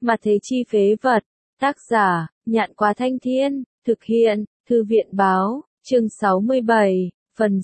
Mà thế chi phế vật. Tác giả, Nhạn Quá Thanh Thiên, thực hiện, Thư viện Báo, chương 67, phần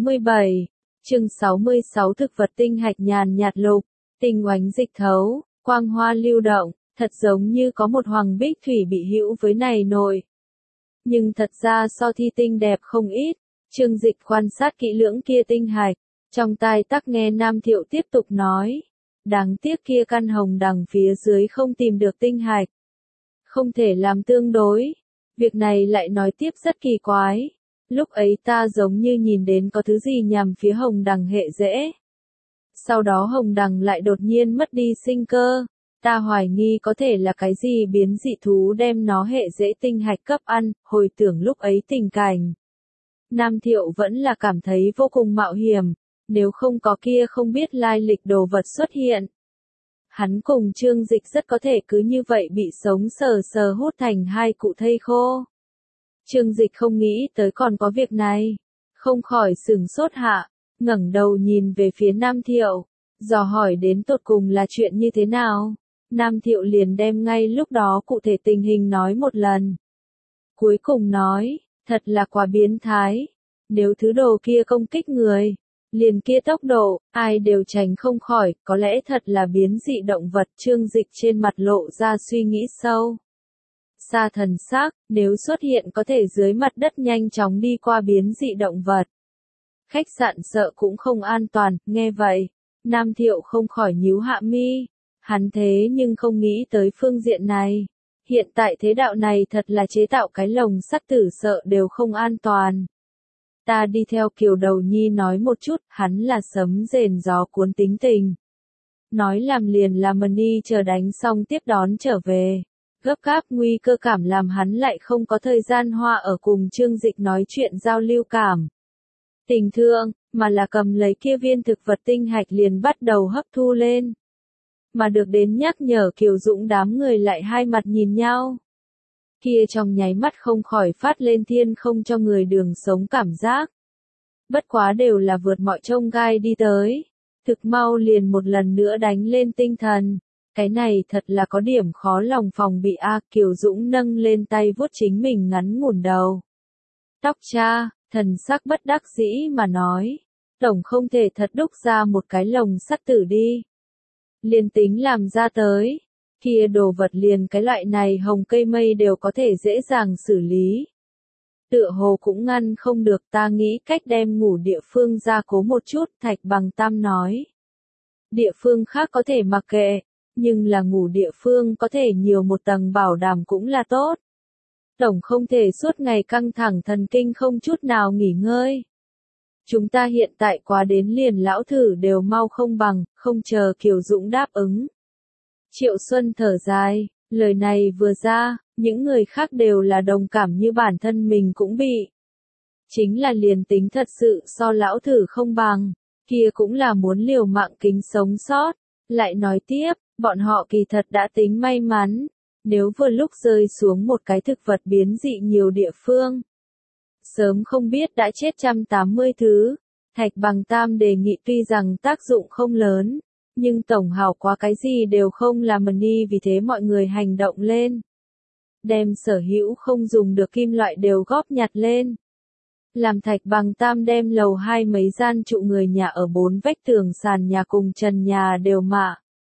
67, chương 66 thực vật tinh hạch nhàn nhạt lục, tinh oánh dịch thấu, quang hoa lưu động, thật giống như có một hoàng bích thủy bị hữu với này nổi. Nhưng thật ra so thi tinh đẹp không ít, Trương Dịch quan sát kỹ lưỡng kia tinh hạch, trong tai tắc nghe Nam Thiệu tiếp tục nói. Đáng tiếc kia căn hồng đằng phía dưới không tìm được tinh hạch. Không thể làm tương đối. Việc này lại nói tiếp rất kỳ quái. Lúc ấy ta giống như nhìn đến có thứ gì nhằm phía hồng đằng hệ rễ. Sau đó hồng đằng lại đột nhiên mất đi sinh cơ. Ta hoài nghi có thể là cái gì biến dị thú đem nó hệ rễ tinh hạch cấp ăn, hồi tưởng lúc ấy tình cảnh. Nam Thiệu vẫn là cảm thấy vô cùng mạo hiểm, nếu không có kia không biết lai lịch đồ vật xuất hiện. Hắn cùng Trương Dịch rất có thể cứ như vậy bị sống sờ sờ hút thành hai cụ thây khô. Trương Dịch không nghĩ tới còn có việc này, không khỏi sửng sốt hạ, ngẩng đầu nhìn về phía Nam Thiệu, dò hỏi đến tột cùng là chuyện như thế nào. Nam Thiệu liền đem ngay lúc đó cụ thể tình hình nói một lần. Cuối cùng nói, thật là quá biến thái, nếu thứ đồ kia công kích người, liền kia tốc độ, ai đều tránh không khỏi, có lẽ thật là biến dị động vật. Trương Dịch trên mặt lộ ra suy nghĩ sâu. Sa thần sắc, nếu xuất hiện có thể dưới mặt đất nhanh chóng đi qua biến dị động vật. Khách sạn sợ cũng không an toàn, nghe vậy, Nam Thiệu không khỏi nhíu hạ mi. Hắn thế nhưng không nghĩ tới phương diện này. Hiện tại thế đạo này thật là chế tạo cái lồng sắt tử sợ đều không an toàn. Ta đi theo Kiều Đầu Nhi nói một chút, hắn là sấm rền gió cuốn tính tình. Nói làm liền làm Mani chờ đánh xong tiếp đón trở về. Gấp gáp nguy cơ cảm làm hắn lại không có thời gian hoa ở cùng Trương Dịch nói chuyện giao lưu cảm. Tình thương, mà là cầm lấy kia viên thực vật tinh hạch liền bắt đầu hấp thu lên. Mà được đến nhắc nhở Kiều Dũng đám người lại hai mặt nhìn nhau. Kia trong nháy mắt không khỏi phát lên thiên không cho người đường sống cảm giác. Bất quá đều là vượt mọi chông gai đi tới. Thực mau liền một lần nữa đánh lên tinh thần. Cái này thật là có điểm khó lòng phòng bị a. Kiều Dũng nâng lên tay vuốt chính mình ngắn ngủn đầu. Tóc cha, thần sắc bất đắc dĩ mà nói. Tổng không thể thật đúc ra một cái lồng sắt tử đi. Liền tính làm ra tới. Kia đồ vật liền cái loại này hồng cây mây đều có thể dễ dàng xử lý. Tựa hồ cũng ngăn không được, ta nghĩ cách đem ngủ địa phương ra cố một chút. Thạch Bằng Tam nói. Địa phương khác có thể mặc kệ, nhưng là ngủ địa phương có thể nhiều một tầng bảo đảm cũng là tốt. Tổng không thể suốt ngày căng thẳng thần kinh không chút nào nghỉ ngơi. Chúng ta hiện tại quá đến liền lão thử đều mau không bằng, không chờ Kiều Dũng đáp ứng. Triệu Xuân thở dài, lời này vừa ra, những người khác đều là đồng cảm như bản thân mình cũng bị. Chính là liền tính thật sự so lão thử không bằng, kia cũng là muốn liều mạng kính sống sót. Lại nói tiếp, bọn họ kỳ thật đã tính may mắn, nếu vừa lúc rơi xuống một cái thực vật biến dị nhiều địa phương. Sớm không biết đã chết 180 thứ. Thạch Bằng Tam đề nghị tuy rằng tác dụng không lớn, nhưng tổng hào quá cái gì đều không làm Mani, vì thế mọi người hành động lên. Đem sở hữu không dùng được kim loại đều góp nhặt lên. Làm Thạch Bằng Tam đem lầu 2 mấy gian trụ người nhà ở 4 vách tường sàn nhà cùng trần nhà đều mạ.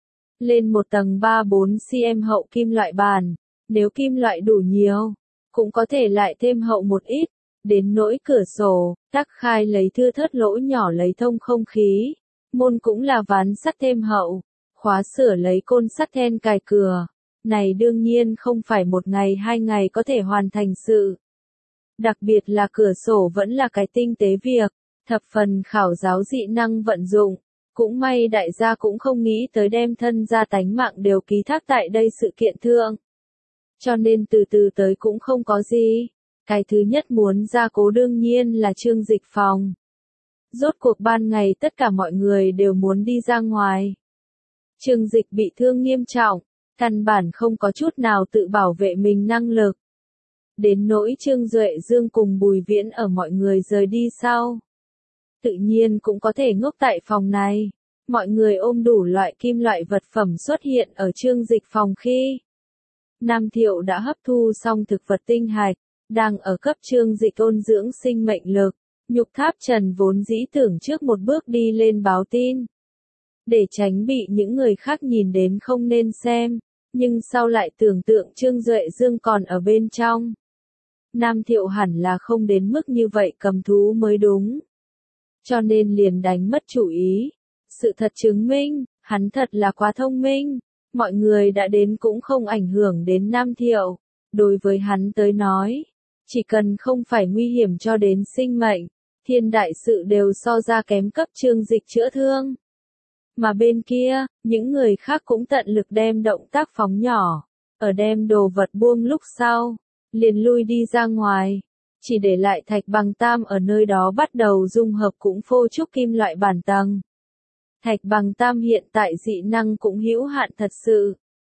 Lên một tầng 3-4 cm hậu kim loại bàn, nếu kim loại đủ nhiều, cũng có thể lại thêm hậu một ít. Đến nỗi cửa sổ, tắc khai lấy thưa thớt lỗ nhỏ lấy thông không khí. Môn cũng là ván sắt thêm hậu, khóa sửa lấy côn sắt then cài cửa. Này đương nhiên không phải một ngày 2 ngày có thể hoàn thành sự. Đặc biệt là cửa sổ vẫn là cái tinh tế việc, thập phần khảo giáo dị năng vận dụng. Cũng may đại gia cũng không nghĩ tới đem thân ra tánh mạng đều ký thác tại đây sự kiện thượng. Cho nên từ từ tới cũng không có gì. Cái thứ nhất muốn ra cố đương nhiên là Trương Dịch phòng. Rốt cuộc ban ngày tất cả mọi người đều muốn đi ra ngoài. Trương Dịch bị thương nghiêm trọng, căn bản không có chút nào tự bảo vệ mình năng lực. Đến nỗi Trương Duệ Dương cùng Bùi Viễn ở mọi người rời đi sau. Tự nhiên cũng có thể ngốc tại phòng này. mọi người ôm đủ loại kim loại vật phẩm xuất hiện ở Trương Dịch phòng khi Nam Thiệu đã hấp thu xong thực vật tinh hạch, đang ở cấp Trương Dịch ôn dưỡng sinh mệnh lực. Nhục Tháp Trần vốn dĩ tưởng trước một bước đi lên báo tin, để tránh bị những người khác nhìn đến không nên xem, nhưng sau lại tưởng tượng Trương Duệ Dương còn ở bên trong. Nam Thiệu hẳn là không đến mức như vậy cầm thú mới đúng. Cho nên liền đánh mất chủ ý. Sự thật chứng minh, hắn thật là quá thông minh. Mọi người đã đến cũng không ảnh hưởng đến Nam Thiệu. Đối với hắn tới nói, chỉ cần không phải nguy hiểm cho đến sinh mệnh, thiên đại sự đều so ra kém cấp Trương Dịch chữa thương. Mà bên kia, những người khác cũng tận lực đem động tác phóng nhỏ, ở đem đồ vật buông lúc sau, liền lui đi ra ngoài, chỉ để lại Thạch Bằng Tam ở nơi đó bắt đầu dung hợp cũng phô trúc kim loại bản tầng. Thạch Bằng Tam hiện tại dị năng cũng hữu hạn thật sự.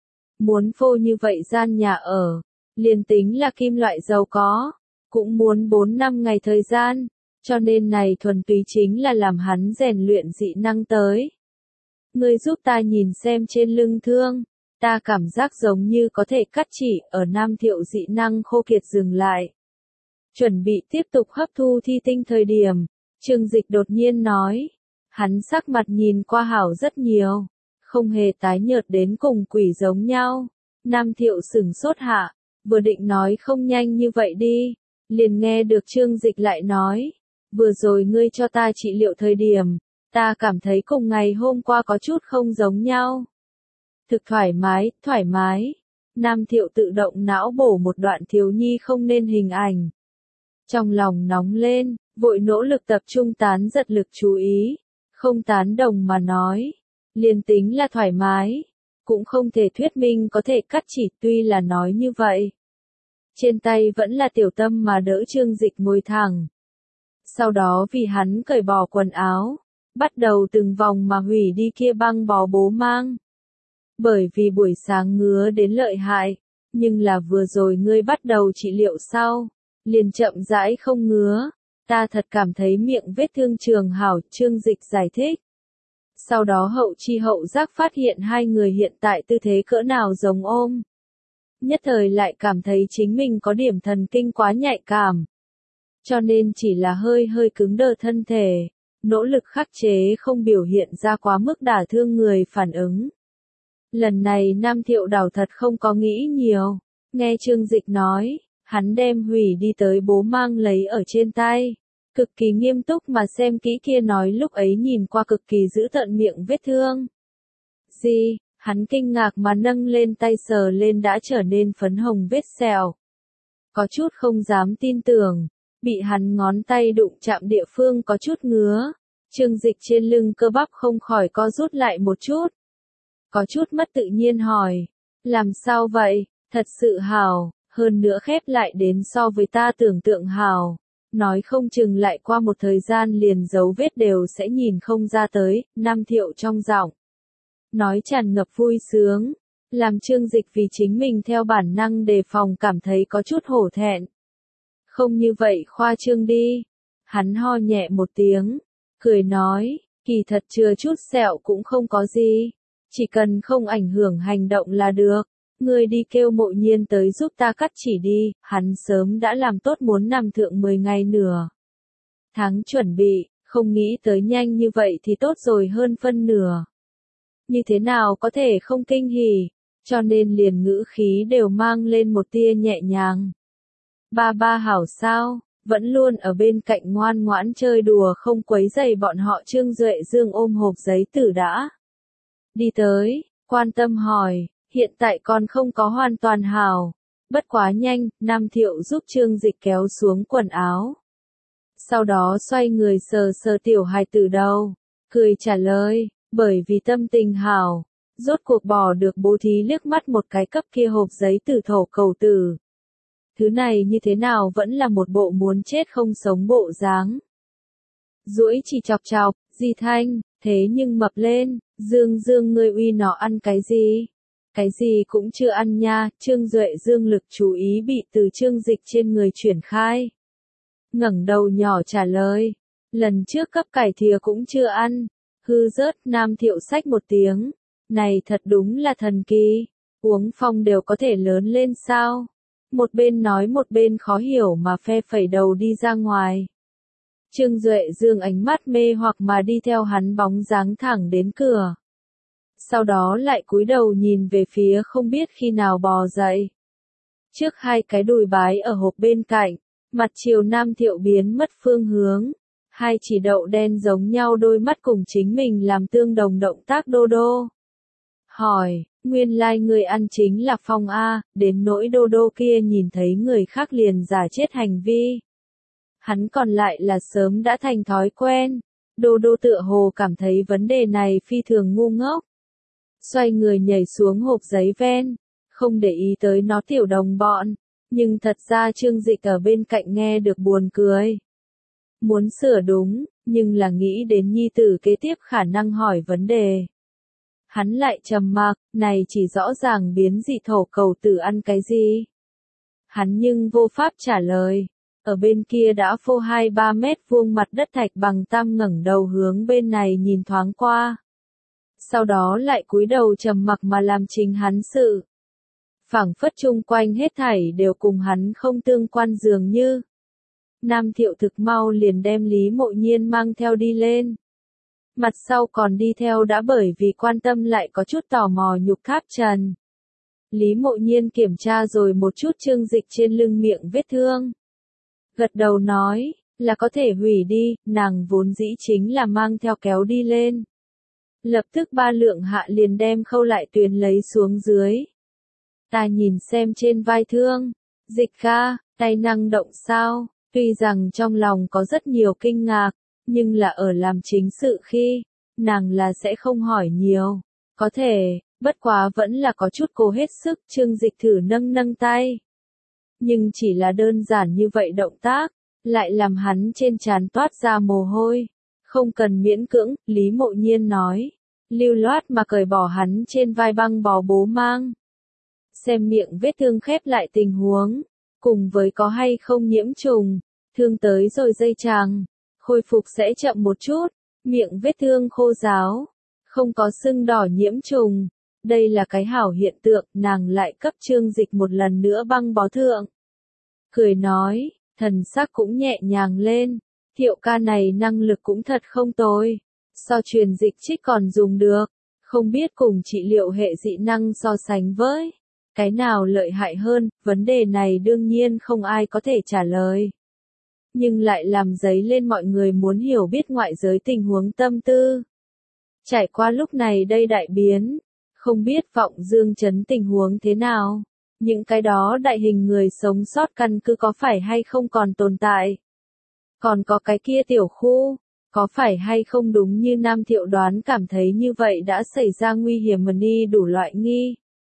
Muốn phô như vậy gian nhà ở, liền tính là kim loại giàu có, cũng muốn 4 năm ngày thời gian, cho nên này thuần túy chính là làm hắn rèn luyện dị năng tới. Ngươi giúp ta nhìn xem trên lưng thương, ta cảm giác giống như có thể cắt chỉ ở Nam Thiệu dị năng khô kiệt dừng lại. Chuẩn bị tiếp tục hấp thu thi tinh thời điểm, Trương Dịch đột nhiên nói, hắn sắc mặt nhìn qua hảo rất nhiều, không hề tái nhợt đến cùng quỷ giống nhau. Nam Thiệu sửng sốt hạ, vừa định nói không nhanh như vậy đi, liền nghe được Trương Dịch lại nói, vừa rồi ngươi cho ta trị liệu thời điểm, ta cảm thấy cùng ngày hôm qua có chút không giống nhau. Thực thoải mái, thoải mái. Nam Thiệu tự động não bổ một đoạn thiếu nhi không nên hình ảnh. Trong lòng nóng lên, vội nỗ lực tập trung tán giật lực chú ý. Không tán đồng mà nói. Liền tính là thoải mái. Cũng không thể thuyết minh có thể cắt chỉ tuy là nói như vậy. Trên tay vẫn là Tiểu Tâm mà đỡ Trương Dịch ngồi thẳng. Sau đó vì hắn cởi bỏ quần áo. Bắt đầu từng vòng mà hủy đi kia băng bó bố mang. Bởi vì buổi sáng ngứa đến lợi hại, nhưng là vừa rồi ngươi bắt đầu trị liệu sau, liền chậm rãi không ngứa, ta thật cảm thấy miệng vết thương trường hảo, Trương Dịch giải thích. Sau đó hậu chi hậu giác phát hiện hai người hiện tại tư thế cỡ nào giống ôm. Nhất thời lại cảm thấy chính mình có điểm thần kinh quá nhạy cảm. Cho nên chỉ là hơi hơi cứng đờ thân thể, nỗ lực khắc chế không biểu hiện ra quá mức đả thương người phản ứng. Lần này Nam Thiệu đảo thật không có nghĩ nhiều, nghe Trương Dịch nói, hắn đem hủy đi tới bố mang lấy ở trên tay, cực kỳ nghiêm túc mà xem kỹ kia nói lúc ấy nhìn qua cực kỳ dữ tợn miệng vết thương. Gì, hắn kinh ngạc mà nâng lên tay sờ lên đã trở nên phấn hồng vết sẹo. Có chút không dám tin tưởng, bị hắn ngón tay đụng chạm địa phương có chút ngứa, Trương Dịch trên lưng cơ bắp không khỏi co rút lại một chút. Có chút mất tự nhiên hỏi, làm sao vậy, thật sự hảo, hơn nữa khép lại đến so với ta tưởng tượng hảo, nói không chừng lại qua một thời gian liền dấu vết đều sẽ nhìn không ra tới. Nam Thiệu trong giọng nói tràn ngập vui sướng, làm Trương Dịch vì chính mình theo bản năng đề phòng cảm thấy có chút hổ thẹn. Không như vậy khoa trương đi, hắn ho nhẹ một tiếng, cười nói, kỳ thật chưa chút sẹo cũng không có gì. Chỉ cần không ảnh hưởng hành động là được, ngươi đi kêu Mộ Nhiên tới giúp ta cắt chỉ đi, hắn sớm đã làm tốt muốn nằm thượng 10 ngày nửa tháng chuẩn bị, không nghĩ tới nhanh như vậy thì tốt rồi hơn phân nửa. Như thế nào có thể không kinh hỉ, cho nên liền ngữ khí đều mang lên một tia nhẹ nhàng. Ba ba hảo sao, vẫn luôn ở bên cạnh ngoan ngoãn chơi đùa không quấy rầy bọn họ. Trương Duệ Dương ôm hộp giấy tử đã đi tới, quan tâm hỏi, hiện tại còn không có hoàn toàn hảo. Bất quá nhanh, Nam Thiệu giúp Trương Dịch kéo xuống quần áo. Sau đó xoay người sờ sờ tiểu hài tử đầu, cười trả lời, bởi vì tâm tình hảo, rốt cuộc bỏ được bố thí liếc mắt một cái cấp kia hộp giấy tử thổ cầu tử. Thứ này như thế nào vẫn là một bộ muốn chết không sống bộ dáng. Duỗi chỉ chọc chọc, Di Thanh, thế nhưng mập lên, Dương Dương ngươi uy nó ăn cái gì? Cái gì cũng chưa ăn nha. Trương Duệ Dương lực chú ý bị từ Trương Dịch trên người chuyển khai. ngẩng đầu nhỏ trả lời, lần trước cấp cải thìa cũng chưa ăn. hư rớt, Nam Thiệu xách một tiếng. Này thật đúng là thần kỳ, uống phong đều có thể lớn lên sao? Một bên nói một bên khó hiểu mà phe phẩy đầu đi ra ngoài. Trương Duệ Dương ánh mắt mê hoặc mà đi theo hắn bóng dáng thẳng đến cửa. Sau đó lại cúi đầu nhìn về phía không biết khi nào bò dậy. Trước hai cái đùi bái ở hộp bên cạnh, mặt chiều Nam Thiệu biến mất phương hướng. Hai chỉ đậu đen giống nhau đôi mắt cùng chính mình làm tương đồng động tác đô đô. Hỏi, nguyên lai người ăn chính là Phong A, đến nỗi đô đô kia nhìn thấy người khác liền giả chết hành vi. Hắn còn lại là sớm đã thành thói quen. Đô đô tựa hồ cảm thấy vấn đề này phi thường ngu ngốc. Xoay người nhảy xuống hộp giấy ven, không để ý tới nó tiểu đồng bọn. Nhưng thật ra Trương Dịch ở bên cạnh nghe được buồn cười. Muốn sửa đúng, nhưng là nghĩ đến nhi tử kế tiếp khả năng hỏi vấn đề. Hắn lại trầm mặc, này chỉ rõ ràng biến dị thổ cầu tử ăn cái gì. Hắn nhưng vô pháp trả lời. Ở bên kia đã phô 2-3 mét vuông mặt đất thạch bằng tam ngẩng đầu hướng bên này nhìn thoáng qua. Sau đó lại cúi đầu trầm mặc mà làm chính hắn sự. Phảng phất chung quanh hết thảy đều cùng hắn không tương quan dường như. Nam Thiệu thực mau liền đem Lý Mộ Nhiên mang theo đi lên. Mặt sau còn đi theo đã bởi vì quan tâm lại có chút tò mò Nhục Tháp Trần. Lý Mộ Nhiên kiểm tra rồi một chút Trương Dịch trên lưng miệng vết thương. Gật đầu nói, là có thể hủy đi, nàng vốn dĩ chính là mang theo kéo đi lên. Lập tức 3 lượng hạ liền đem khâu lại tuyền lấy xuống dưới. Ta nhìn xem trên vai thương, Dịch ca, tay năng động sao, tuy rằng trong lòng có rất nhiều kinh ngạc, nhưng là ở làm chính sự khi, nàng là sẽ không hỏi nhiều. Có thể, bất quá vẫn là có chút cố hết sức. Trương Dịch thử nâng nâng tay. Nhưng chỉ là đơn giản như vậy động tác, lại làm hắn trên trán toát ra mồ hôi. Không cần miễn cưỡng, Lý Mộ Nhiên nói. Lưu loát mà cởi bỏ hắn trên vai băng bó bố mang. Xem miệng vết thương khép lại tình huống, cùng với có hay không nhiễm trùng, thương tới rồi dây chằng, khôi phục sẽ chậm một chút, miệng vết thương khô ráo, không có sưng đỏ nhiễm trùng. Đây là cái hảo hiện tượng, nàng lại cấp Trương Dịch một lần nữa băng bó thượng. Cười nói, thần sắc cũng nhẹ nhàng lên, Thiệu ca này năng lực cũng thật không tồi. So truyền dịch trích còn dùng được, không biết cùng trị liệu hệ dị năng so sánh với. Cái nào lợi hại hơn, vấn đề này đương nhiên không ai có thể trả lời. Nhưng lại làm dấy lên mọi người muốn hiểu biết ngoại giới tình huống tâm tư. Trải qua lúc này đây đại biến, không biết Vọng Dương Trấn tình huống thế nào. Những cái đó đại hình người sống sót căn cứ có phải hay không còn tồn tại. Còn có cái kia tiểu khu, có phải hay không đúng như Nam Thiệu đoán cảm thấy như vậy đã xảy ra nguy hiểm mà đi đủ loại nghi.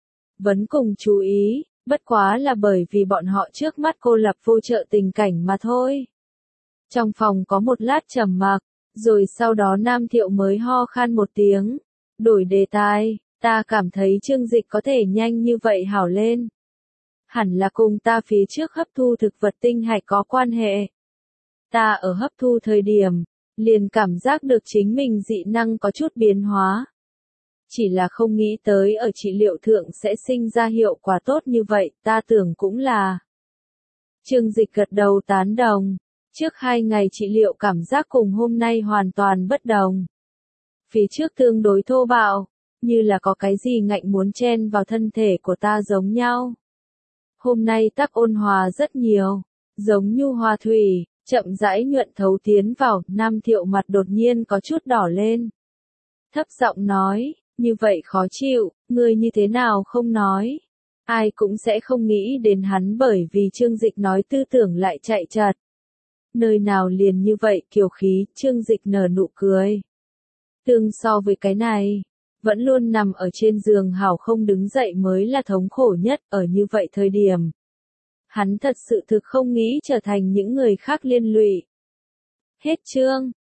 Vấn cùng chú ý, bất quá là bởi vì bọn họ trước mắt cô lập vô trợ tình cảnh mà thôi. Trong phòng có một lát trầm mặc, rồi sau đó Nam Thiệu mới ho khan một tiếng. Đổi đề tài, ta cảm thấy Trương Dịch có thể nhanh như vậy hảo lên. Hẳn là cùng ta phía trước hấp thu thực vật tinh hạch có quan hệ. Ta ở hấp thu thời điểm, liền cảm giác được chính mình dị năng có chút biến hóa. Chỉ là không nghĩ tới ở trị liệu thượng sẽ sinh ra hiệu quả tốt như vậy, ta tưởng cũng là. Trương Dịch gật đầu tán đồng. Trước 2 ngày trị liệu cảm giác cùng hôm nay hoàn toàn bất đồng. Phía trước tương đối thô bạo, như là có cái gì ngạnh muốn chen vào thân thể của ta giống nhau. Hôm nay tắc ôn hòa rất nhiều, giống nhu hòa thủy, chậm rãi nhuận thấu tiến vào. Nam Thiệu mặt đột nhiên có chút đỏ lên. Thấp giọng nói, như vậy khó chịu, ngươi như thế nào không nói. Ai cũng sẽ không nghĩ đến hắn bởi vì Trương Dịch nói tư tưởng lại chạy chật. Nơi nào liền như vậy kiều khí, Trương Dịch nở nụ cười. Tương so với cái này, vẫn luôn nằm ở trên giường hảo không đứng dậy mới là thống khổ nhất ở như vậy thời điểm. Hắn thật sự thực không nghĩ trở thành những người khác liên lụy. Hết chương.